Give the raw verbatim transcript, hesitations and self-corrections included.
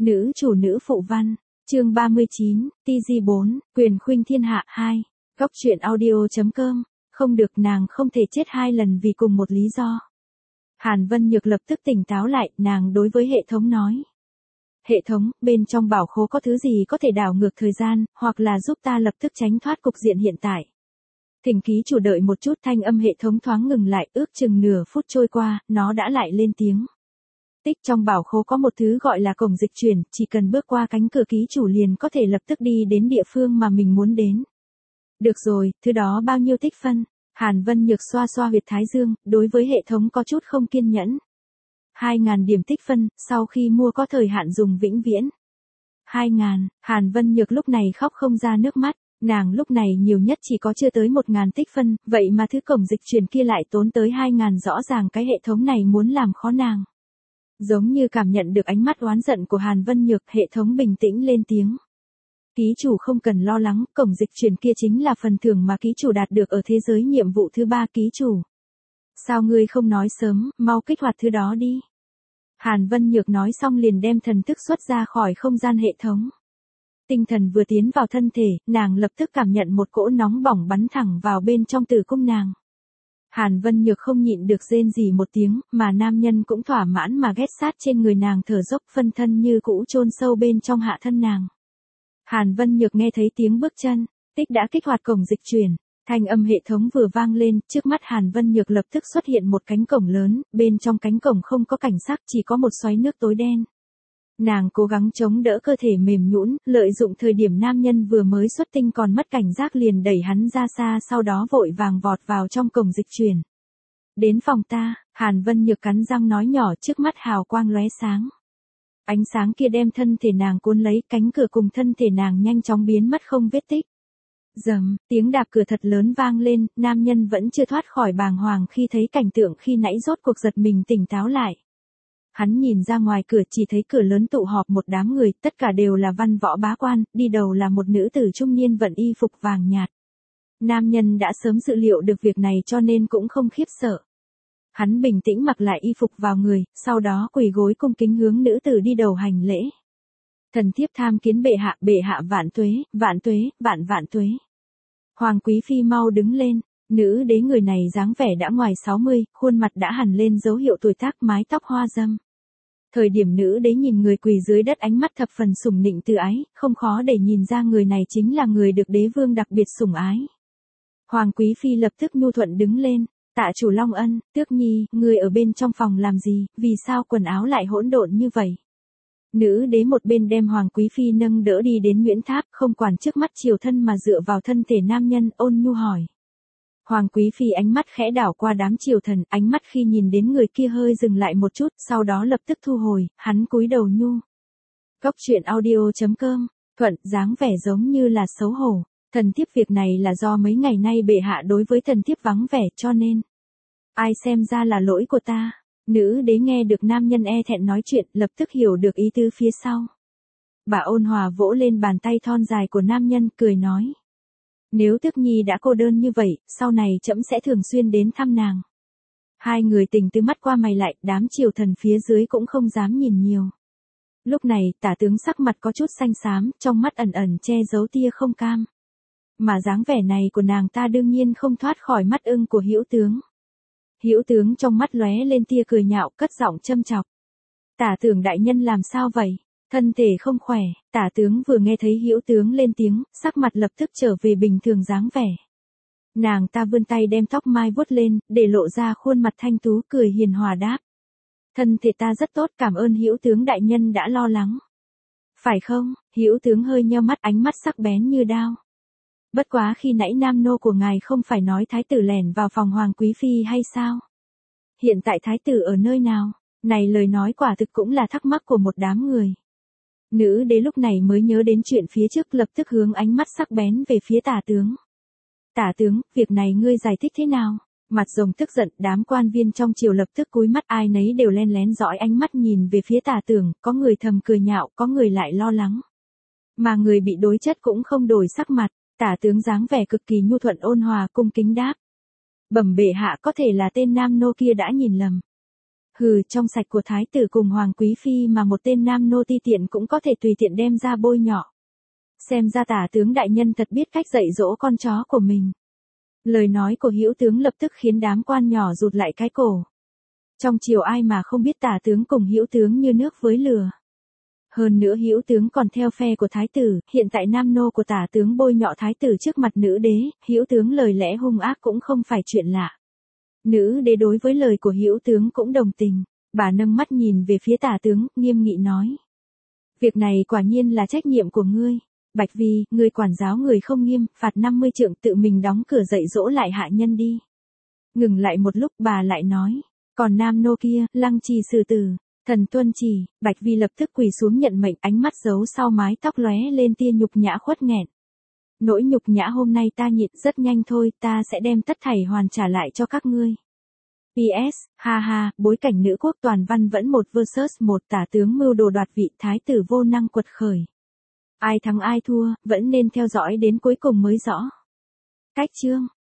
Nữ chủ nữ phụ văn, chương ba mươi chín, tê giê bốn, quyền khuynh thiên hạ hai. Góc truyện audio.com, không được, nàng không thể chết hai lần vì cùng một lý do. Hàn Vân Nhược lập tức tỉnh táo lại, nàng đối với hệ thống nói. Hệ thống, bên trong bảo khố có thứ gì có thể đảo ngược thời gian, hoặc là giúp ta lập tức tránh thoát cục diện hiện tại. Thỉnh ký chủ đợi một chút, thanh âm hệ thống thoáng ngừng lại, ước chừng nửa phút trôi qua, nó đã lại lên tiếng. Tích, trong bảo khố có một thứ gọi là cổng dịch chuyển, chỉ cần bước qua cánh cửa ký chủ liền có thể lập tức đi đến địa phương mà mình muốn đến. Được rồi, thứ đó bao nhiêu tích phân? Hàn Vân Nhược xoa xoa huyệt thái dương, đối với hệ thống có chút không kiên nhẫn. Hai ngàn điểm tích phân, sau khi mua có thời hạn dùng vĩnh viễn. Hai ngàn, Hàn Vân Nhược lúc này khóc không ra nước mắt, nàng lúc này nhiều nhất chỉ có chưa tới một ngàn tích phân, vậy mà thứ cổng dịch chuyển kia lại tốn tới hai ngàn, rõ ràng cái hệ thống này muốn làm khó nàng. Giống như cảm nhận được ánh mắt oán giận của Hàn Vân Nhược, hệ thống bình tĩnh lên tiếng. Ký chủ không cần lo lắng, cổng dịch chuyển kia chính là phần thưởng mà ký chủ đạt được ở thế giới nhiệm vụ thứ ba. Ký chủ. Sao ngươi không nói sớm, mau kích hoạt thứ đó đi. Hàn Vân Nhược nói xong liền đem thần thức xuất ra khỏi không gian hệ thống. Tinh thần vừa tiến vào thân thể, nàng lập tức cảm nhận một cỗ nóng bỏng bắn thẳng vào bên trong tử cung nàng. Hàn Vân Nhược không nhịn được rên rỉ một tiếng, mà nam nhân cũng thỏa mãn mà ghét sát trên người nàng, thở dốc, phân thân như cũ chôn sâu bên trong hạ thân nàng. Hàn Vân Nhược nghe thấy tiếng bước chân, Tích đã kích hoạt cổng dịch chuyển, thanh âm hệ thống vừa vang lên, trước mắt Hàn Vân Nhược lập tức xuất hiện một cánh cổng lớn, bên trong cánh cổng không có cảnh sắc, chỉ có một xoáy nước tối đen. Nàng cố gắng chống đỡ cơ thể mềm nhũn, lợi dụng thời điểm nam nhân vừa mới xuất tinh còn mất cảnh giác liền đẩy hắn ra xa, sau đó vội vàng vọt vào trong cổng dịch chuyển. Đến phòng ta, Hàn Vân Nhược cắn răng nói nhỏ, trước mắt hào quang lóe sáng. Ánh sáng kia đem thân thể nàng cuốn lấy, cánh cửa cùng thân thể nàng nhanh chóng biến mất không vết tích. Rầm, tiếng đạp cửa thật lớn vang lên, nam nhân vẫn chưa thoát khỏi bàng hoàng khi thấy cảnh tượng khi nãy, rốt cuộc giật mình tỉnh táo lại. Hắn nhìn ra ngoài cửa, chỉ thấy cửa lớn tụ họp một đám người, tất cả đều là văn võ bá quan, đi đầu là một nữ tử trung niên vận y phục vàng nhạt. Nam nhân đã sớm dự liệu được việc này cho nên cũng không khiếp sợ. Hắn bình tĩnh mặc lại y phục vào người, sau đó quỳ gối cung kính hướng nữ tử đi đầu hành lễ. Thần thiếp tham kiến bệ hạ, bệ hạ vạn tuế, vạn tuế, vạn vạn tuế. Hoàng quý phi mau đứng lên. Nữ đế người này dáng vẻ đã ngoài sáu mươi, khuôn mặt đã hằn lên dấu hiệu tuổi tác, mái tóc hoa dâm. Thời điểm nữ đế nhìn người quỳ dưới đất, ánh mắt thập phần sủng nịnh từ ái, không khó để nhìn ra người này chính là người được đế vương đặc biệt sủng ái. Hoàng quý phi lập tức nhu thuận đứng lên, tạ chủ Long Ân, Tước Nhi, người ở bên trong phòng làm gì, vì sao quần áo lại hỗn độn như vậy? Nữ đế một bên đem Hoàng quý phi nâng đỡ đi đến Nguyễn Tháp, không quản trước mắt triều thân mà dựa vào thân thể nam nhân, ôn nhu hỏi. Hoàng quý phi ánh mắt khẽ đảo qua đám triều thần, ánh mắt khi nhìn đến người kia hơi dừng lại một chút, sau đó lập tức thu hồi, hắn cúi đầu nhu. Góc truyện audio.com, thuận, dáng vẻ giống như là xấu hổ. Thần thiếp, việc này là do mấy ngày nay bệ hạ đối với thần thiếp vắng vẻ cho nên. Ai xem ra là lỗi của ta. Nữ đế nghe được nam nhân e thẹn nói chuyện, lập tức hiểu được ý tứ phía sau. Bà ôn hòa vỗ lên bàn tay thon dài của nam nhân, cười nói. Nếu Tước Nhi đã cô đơn như vậy, sau này trẫm sẽ thường xuyên đến thăm nàng. Hai người tình tứ mắt qua mày lại, đám triều thần phía dưới cũng không dám nhìn nhiều. Lúc này, tả tướng sắc mặt có chút xanh xám, trong mắt ẩn ẩn che giấu tia không cam. Mà dáng vẻ này của nàng ta đương nhiên không thoát khỏi mắt ưng của Hữu tướng. Hữu tướng trong mắt lóe lên tia cười nhạo, cất giọng châm chọc. Tả tướng đại nhân làm sao vậy? Thân thể không khỏe. Tả tướng vừa nghe thấy Hữu tướng lên tiếng, sắc mặt lập tức trở về bình thường dáng vẻ. Nàng ta vươn tay đem tóc mai vuốt lên, để lộ ra khuôn mặt thanh tú, cười hiền hòa đáp. Thân thể ta rất tốt, cảm ơn Hữu tướng đại nhân đã lo lắng. Phải không? Hữu tướng hơi nheo mắt, ánh mắt sắc bén như đao. Bất quá khi nãy nam nô của ngài không phải nói thái tử lẻn vào phòng Hoàng quý phi hay sao? Hiện tại thái tử ở nơi nào? Này lời nói quả thực cũng là thắc mắc của một đám người. Nữ đế lúc này mới nhớ đến chuyện phía trước, lập tức hướng ánh mắt sắc bén về phía tả tướng. Tả tướng, việc này ngươi giải thích thế nào? Mặt rồng tức giận, đám quan viên trong triều lập tức cúi mắt, ai nấy đều len lén dõi ánh mắt nhìn về phía tả tướng, có người thầm cười nhạo, có người lại lo lắng. Mà người bị đối chất cũng không đổi sắc mặt, tả tướng dáng vẻ cực kỳ nhu thuận ôn hòa cung kính đáp. Bẩm bệ hạ, có thể là tên nam nô kia đã nhìn lầm. Hừ, trong sạch của thái tử cùng hoàng quý phi mà một tên nam nô ti tiện cũng có thể tùy tiện đem ra bôi nhọ. Xem ra tả tướng đại nhân thật biết cách dạy dỗ con chó của mình. Lời nói của hữu tướng lập tức khiến đám quan nhỏ rụt lại cái cổ. Trong triều ai mà không biết tả tướng cùng hữu tướng như nước với lửa. Hơn nữa hữu tướng còn theo phe của thái tử, hiện tại nam nô của tả tướng bôi nhọ thái tử trước mặt nữ đế, hữu tướng lời lẽ hung ác cũng không phải chuyện lạ. Nữ đế đối với lời của hữu tướng cũng đồng tình, bà nâng mắt nhìn về phía tả tướng, nghiêm nghị nói. Việc này quả nhiên là trách nhiệm của ngươi. Bạch Vi, ngươi quản giáo người không nghiêm, phạt năm mươi trượng, tự mình đóng cửa dạy dỗ lại hạ nhân đi. Ngừng lại một lúc bà lại nói, còn nam nô kia, lăng trì xử tử. Thần tuân chỉ. Bạch Vi lập tức quỳ xuống nhận mệnh, ánh mắt giấu sau mái tóc lóe lên tia nhục nhã khuất nghẹn. Nỗi nhục nhã hôm nay ta nhịn, rất nhanh thôi, ta sẽ đem tất thảy hoàn trả lại cho các ngươi. pê ét, ha ha, bối cảnh nữ quốc toàn văn vẫn một versus một, tả tướng mưu đồ đoạt vị, thái tử vô năng quật khởi. Ai thắng ai thua, vẫn nên theo dõi đến cuối cùng mới rõ. Cách chương